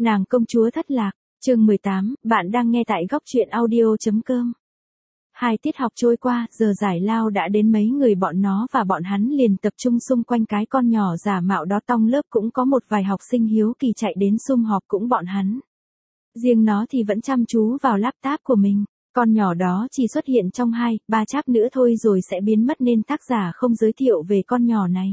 Nàng công chúa thất lạc, chương 18, bạn đang nghe tại góc truyện audio.com. 2 tiết học trôi qua, giờ giải lao đã đến mấy người bọn nó và bọn hắn liền tập trung xung quanh cái con nhỏ giả mạo đó. Trong lớp cũng có một vài học sinh hiếu kỳ chạy đến sum họp cũng bọn hắn. Riêng nó thì vẫn chăm chú vào laptop của mình. Con nhỏ đó chỉ xuất hiện trong 2-3 chap nữa thôi rồi sẽ biến mất nên tác giả không giới thiệu về con nhỏ này.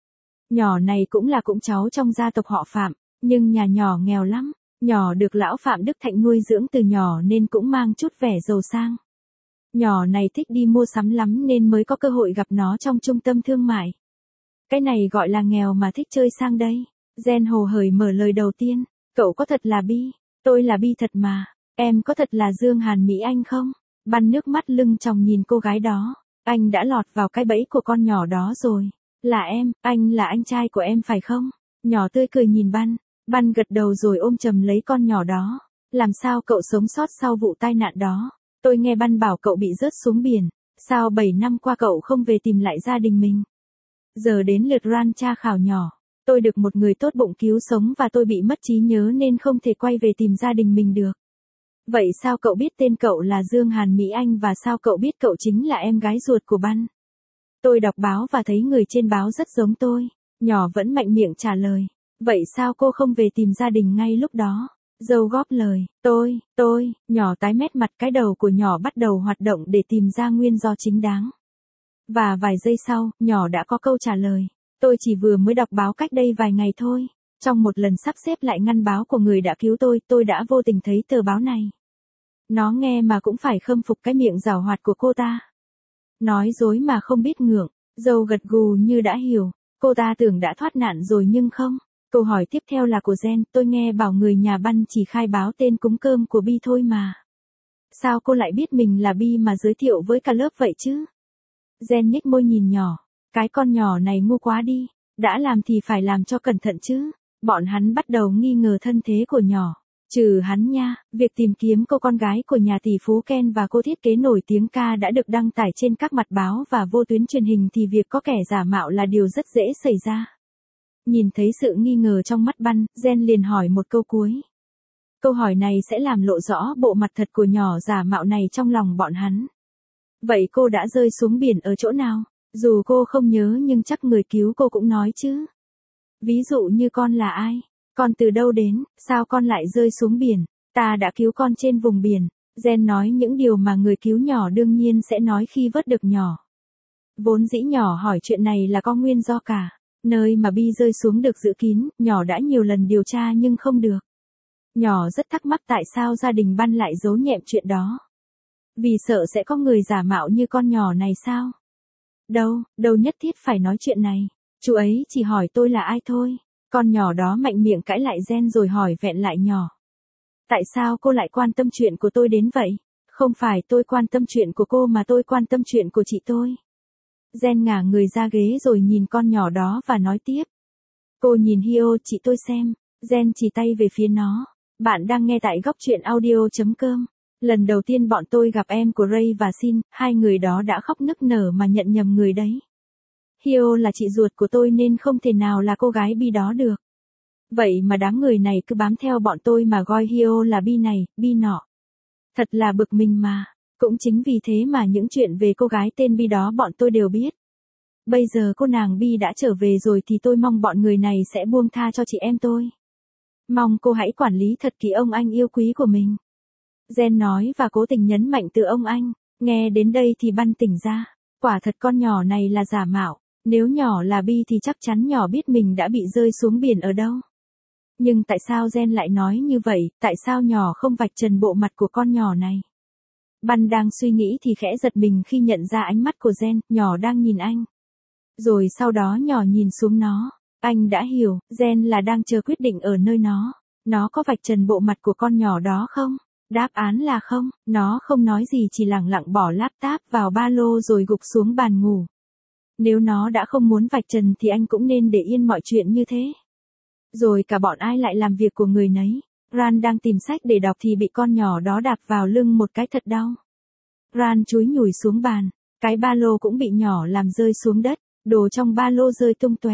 Nhỏ này cũng cháu trong gia tộc họ Phạm, nhưng nhà nhỏ nghèo lắm. Nhỏ được lão Phạm Đức Thạnh nuôi dưỡng từ nhỏ nên cũng mang chút vẻ giàu sang. Nhỏ này thích đi mua sắm lắm nên mới có cơ hội gặp nó trong trung tâm thương mại. Cái này gọi là nghèo mà thích chơi sang đây. Gen hồ hởi mở lời đầu tiên. Cậu có thật là Bi? Tôi là Bi thật mà. Em có thật là Dương Hàn Mỹ Anh không? Băn nước mắt lưng tròng nhìn cô gái đó. Anh đã lọt vào cái bẫy của con nhỏ đó rồi. Là em, anh là anh trai của em phải không? Nhỏ tươi cười nhìn Băn. Băn gật đầu rồi ôm chầm lấy con nhỏ đó. Làm sao cậu sống sót sau vụ tai nạn đó? Tôi nghe Băn bảo cậu bị rớt xuống biển. Sao 7 năm qua cậu không về tìm lại gia đình mình? Giờ đến lượt Ran tra khảo nhỏ. Tôi được một người tốt bụng cứu sống và tôi bị mất trí nhớ nên không thể quay về tìm gia đình mình được. Vậy sao cậu biết tên cậu là Dương Hàn Mỹ Anh và sao cậu biết cậu chính là em gái ruột của Băn? Tôi đọc báo và thấy người trên báo rất giống tôi. Nhỏ vẫn mạnh miệng trả lời. Vậy sao cô không về tìm gia đình ngay lúc đó? Dâu góp lời. Tôi, nhỏ tái mét mặt, cái đầu của nhỏ bắt đầu hoạt động để tìm ra nguyên do chính đáng. Và vài giây sau, nhỏ đã có câu trả lời. Tôi chỉ vừa mới đọc báo cách đây vài ngày thôi. Trong một lần sắp xếp lại ngăn báo của người đã cứu tôi đã vô tình thấy tờ báo này. Nó nghe mà cũng phải khâm phục cái miệng giảo hoạt của cô ta. Nói dối mà không biết ngượng, dâu gật gù như đã hiểu. Cô ta tưởng đã thoát nạn rồi nhưng không. Câu hỏi tiếp theo là của Gen, tôi nghe bảo người nhà Băn chỉ khai báo tên cúng cơm của Bi thôi mà. Sao cô lại biết mình là Bi mà giới thiệu với cả lớp vậy chứ? Gen nhếch môi nhìn nhỏ, cái con nhỏ này ngu quá đi, đã làm thì phải làm cho cẩn thận chứ. Bọn hắn bắt đầu nghi ngờ thân thế của nhỏ. Trừ hắn nha, việc tìm kiếm cô con gái của nhà tỷ phú Ken và cô thiết kế nổi tiếng K đã được đăng tải trên các mặt báo và vô tuyến truyền hình thì việc có kẻ giả mạo là điều rất dễ xảy ra. Nhìn thấy sự nghi ngờ trong mắt Băn, Gen liền hỏi một câu cuối. Câu hỏi này sẽ làm lộ rõ bộ mặt thật của nhỏ giả mạo này trong lòng bọn hắn. Vậy cô đã rơi xuống biển ở chỗ nào? Dù cô không nhớ nhưng chắc người cứu cô cũng nói chứ. Ví dụ như con là ai? Con từ đâu đến? Sao con lại rơi xuống biển? Ta đã cứu con trên vùng biển. Gen nói những điều mà người cứu nhỏ đương nhiên sẽ nói khi vớt được nhỏ. Vốn dĩ nhỏ hỏi chuyện này là có nguyên do cả. Nơi mà Bi rơi xuống được giữ kín, nhỏ đã nhiều lần điều tra nhưng không được. Nhỏ rất thắc mắc tại sao gia đình Băn lại giấu nhẹm chuyện đó. Vì sợ sẽ có người giả mạo như con nhỏ này sao? Đâu nhất thiết phải nói chuyện này. Chú ấy chỉ hỏi tôi là ai thôi. Con nhỏ đó mạnh miệng cãi lại Gen rồi hỏi vẹn lại nhỏ. Tại sao cô lại quan tâm chuyện của tôi đến vậy? Không phải tôi quan tâm chuyện của cô mà tôi quan tâm chuyện của chị tôi. Gen ngả người ra ghế rồi nhìn con nhỏ đó và nói tiếp. Cô nhìn Hio chị tôi xem. Gen chỉ tay về phía nó. Bạn đang nghe tại góc truyện audio.com. Lần đầu tiên bọn tôi gặp em của Ray và Sin, hai người đó đã khóc nức nở mà nhận nhầm người đấy. Hio là chị ruột của tôi nên không thể nào là cô gái Bi đó được. Vậy mà đám người này cứ bám theo bọn tôi mà gọi Hio là Bi này, Bi nọ. Thật là bực mình mà. Cũng chính vì thế mà những chuyện về cô gái tên Bi đó bọn tôi đều biết. Bây giờ cô nàng Bi đã trở về rồi thì tôi mong bọn người này sẽ buông tha cho chị em tôi. Mong cô hãy quản lý thật kỹ ông anh yêu quý của mình. Gen nói và cố tình nhấn mạnh từ ông anh. Nghe đến đây thì Băn tỉnh ra. Quả thật con nhỏ này là giả mạo. Nếu nhỏ là Bi thì chắc chắn nhỏ biết mình đã bị rơi xuống biển ở đâu. Nhưng tại sao Gen lại nói như vậy? Tại sao nhỏ không vạch trần bộ mặt của con nhỏ này? Băn đang suy nghĩ thì khẽ giật mình khi nhận ra ánh mắt của Gen, nhỏ đang nhìn anh. Rồi sau đó nhỏ nhìn xuống nó. Anh đã hiểu, Gen là đang chờ quyết định ở nơi nó. Nó có vạch trần bộ mặt của con nhỏ đó không? Đáp án là không, nó không nói gì chỉ lẳng lặng bỏ laptop vào ba lô rồi gục xuống bàn ngủ. Nếu nó đã không muốn vạch trần thì anh cũng nên để yên mọi chuyện như thế. Rồi cả bọn ai lại làm việc của người nấy. Ran đang tìm sách để đọc thì bị con nhỏ đó đạp vào lưng một cái thật đau. Ran chúi nhủi xuống bàn. Cái ba lô cũng bị nhỏ làm rơi xuống đất. Đồ trong ba lô rơi tung tóe.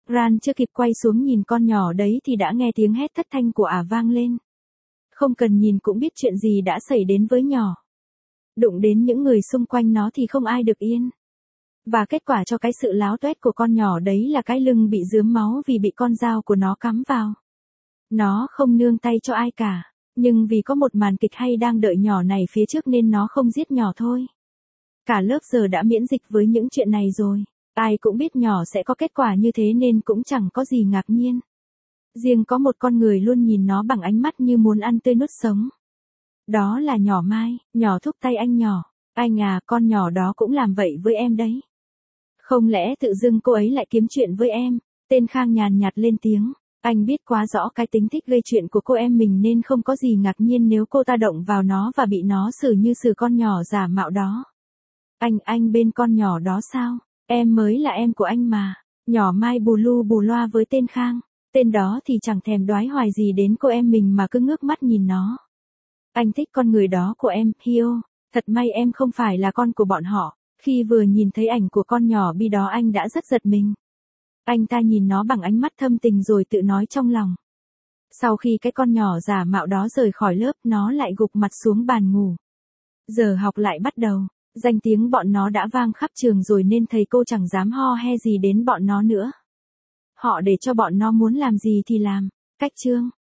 Ran chưa kịp quay xuống nhìn con nhỏ đấy thì đã nghe tiếng hét thất thanh của ả vang lên. Không cần nhìn cũng biết chuyện gì đã xảy đến với nhỏ. Đụng đến những người xung quanh nó thì không ai được yên. Và kết quả cho cái sự láo tuét của con nhỏ đấy là cái lưng bị rướm máu vì bị con dao của nó cắm vào. Nó không nương tay cho ai cả, nhưng vì có một màn kịch hay đang đợi nhỏ này phía trước nên nó không giết nhỏ thôi. Cả lớp giờ đã miễn dịch với những chuyện này rồi. Ai cũng biết nhỏ sẽ có kết quả như thế nên cũng chẳng có gì ngạc nhiên. Riêng có một con người luôn nhìn nó bằng ánh mắt như muốn ăn tươi nuốt sống. Đó là nhỏ Mai. Nhỏ thúc tay anh nhỏ. Anh à, con nhỏ đó cũng làm vậy với em đấy. Không lẽ tự dưng cô ấy lại kiếm chuyện với em? Tên Khang nhàn nhạt lên tiếng. Anh biết quá rõ cái tính thích gây chuyện của cô em mình nên không có gì ngạc nhiên nếu cô ta động vào nó và bị nó xử như xử con nhỏ giả mạo đó. Anh bên con nhỏ đó sao? Em mới là em của anh mà. Nhỏ Mai bù lu bù loa với tên Khang. Tên đó thì chẳng thèm đoái hoài gì đến cô em mình mà cứ ngước mắt nhìn nó. Anh thích con người đó của em, Hio. Thật may em không phải là con của bọn họ. Khi vừa nhìn thấy ảnh của con nhỏ Bi đó anh đã rất giật mình. Anh ta nhìn nó bằng ánh mắt thâm tình rồi tự nói trong lòng. Sau khi cái con nhỏ giả mạo đó rời khỏi lớp, nó lại gục mặt xuống bàn ngủ. Giờ học lại bắt đầu. Danh tiếng bọn nó đã vang khắp trường rồi nên thầy cô chẳng dám ho he gì đến bọn nó nữa. Họ để cho bọn nó muốn làm gì thì làm. Cách chương